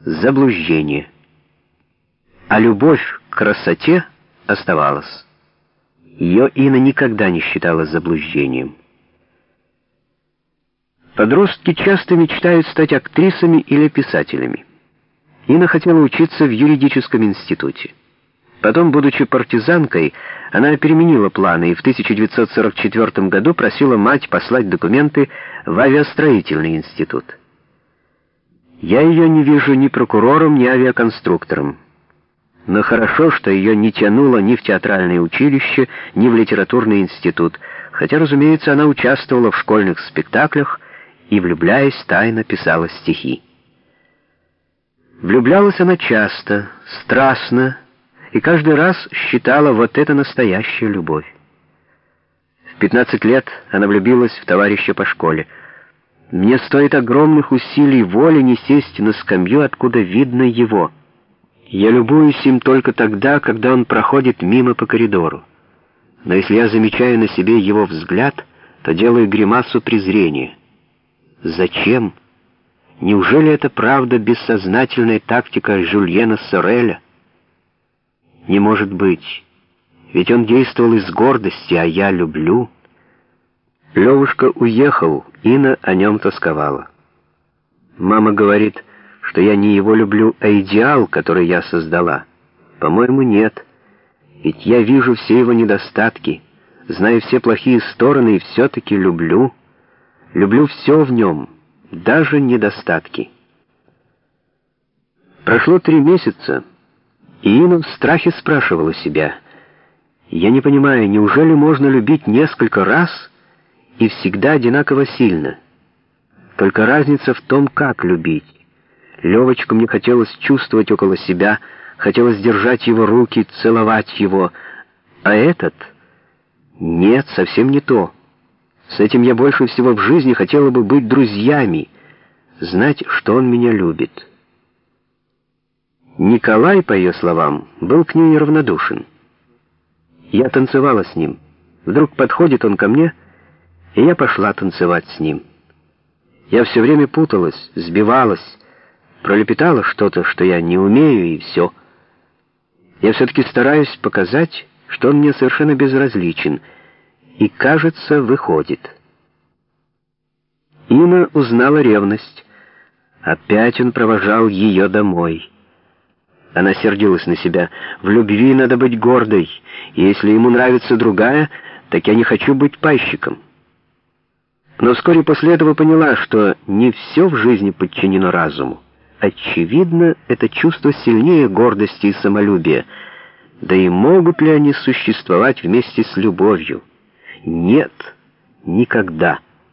заблуждение. А любовь к красоте оставалась. Ее Инна никогда не считала заблуждением. Подростки часто мечтают стать актрисами или писателями. Инна хотела учиться в юридическом институте. Потом, будучи партизанкой, она переменила планы и в 1944 году просила мать послать документы в авиастроительный институт. Я ее не вижу ни прокурором, ни авиаконструктором. Но хорошо, что ее не тянуло ни в театральное училище, ни в литературный институт, хотя, разумеется, она участвовала в школьных спектаклях и, влюбляясь, тайно писала стихи. Влюблялась она часто, страстно, и каждый раз считала вот это настоящая любовь. В 15 лет она влюбилась в товарища по школе. Мне стоит огромных усилий воли не сесть на скамью, откуда видно его. Я любуюсь им только тогда, когда он проходит мимо по коридору. Но если я замечаю на себе его взгляд, то делаю гримасу презрения. Зачем? Неужели это правда бессознательная тактика Жюльена Сореля? Не может быть, ведь он действовал из гордости, а я люблю. Левушка уехал, Инна о нем тосковала. Мама говорит, что я не его люблю, а идеал, который я создала. По-моему, нет, ведь я вижу все его недостатки, знаю все плохие стороны и все-таки люблю. Люблю все в нем, даже недостатки. Прошло 3 месяца, и Инна в страхе спрашивала себя: «Я не понимаю, неужели можно любить несколько раз и всегда одинаково сильно? Только разница в том, как любить. Левочку мне хотелось чувствовать около себя, хотелось держать его руки, целовать его, а этот? Нет, совсем не то. С этим я больше всего в жизни хотела бы быть друзьями, знать, что он меня любит». Николай, по ее словам, был к ней неравнодушен. Я танцевала с ним. Вдруг подходит он ко мне, и я пошла танцевать с ним. Я все время путалась, сбивалась, пролепетала что-то, что я не умею, и все. Я все-таки стараюсь показать, что он мне совершенно безразличен, и, кажется, выходит. Инна узнала ревность. Опять он провожал ее домой. Она сердилась на себя. В любви надо быть гордой, и если ему нравится другая, так я не хочу быть пайщиком. Но вскоре после этого поняла, что не все в жизни подчинено разуму. Очевидно, это чувство сильнее гордости и самолюбия. Да и могут ли они существовать вместе с любовью? Нет, никогда.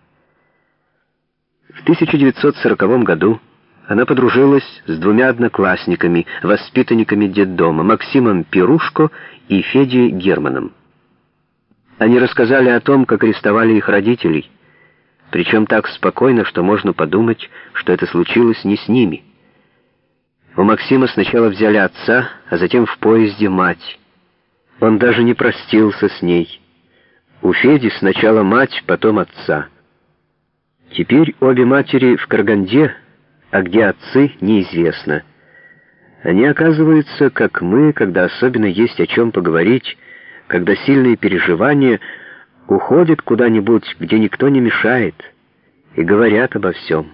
В 1940 году она подружилась с 2 одноклассниками, воспитанниками детдома, Максимом Пирушко и Федей Германом. Они рассказали о том, как арестовали их родителей, причем так спокойно, что можно подумать, что это случилось не с ними. У Максима сначала взяли отца, а затем в поезде мать. Он даже не простился с ней. У Феди сначала мать, потом отца. Теперь обе матери в Караганде, а где отцы, неизвестно. Они, оказываются, как мы, когда особенно есть о чем поговорить, когда сильные переживания, уходят куда-нибудь, где никто не мешает, и говорят обо всем.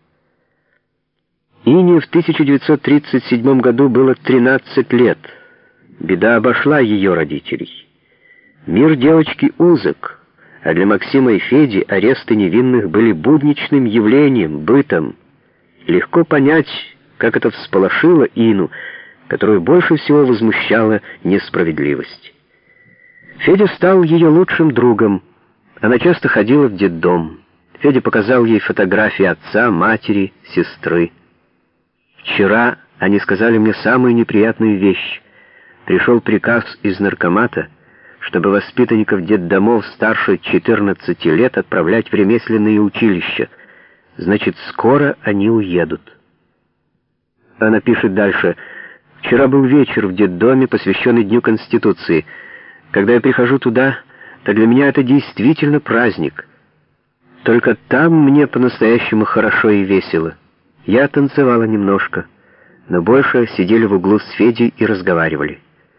Ине в 1937 году было 13 лет. Беда обошла ее родителей. Мир девочки узок, а для Максима и Феди аресты невинных были будничным явлением, бытом. Легко понять, как это всполошило Ину, которую больше всего возмущала несправедливость. Федя стал ее лучшим другом. Она часто ходила в детдом. Федя показал ей фотографии отца, матери, сестры. Вчера они сказали мне самую неприятную вещь. Пришел приказ из наркомата, чтобы воспитанников детдомов старше 14 лет отправлять в ремесленные училища. Значит, скоро они уедут. Она пишет дальше: «Вчера был вечер в детдоме, посвященный Дню Конституции. Когда я прихожу туда, то для меня это действительно праздник. Только там мне по-настоящему хорошо и весело. Я танцевала немножко. но больше сидели в углу с Федей и разговаривали.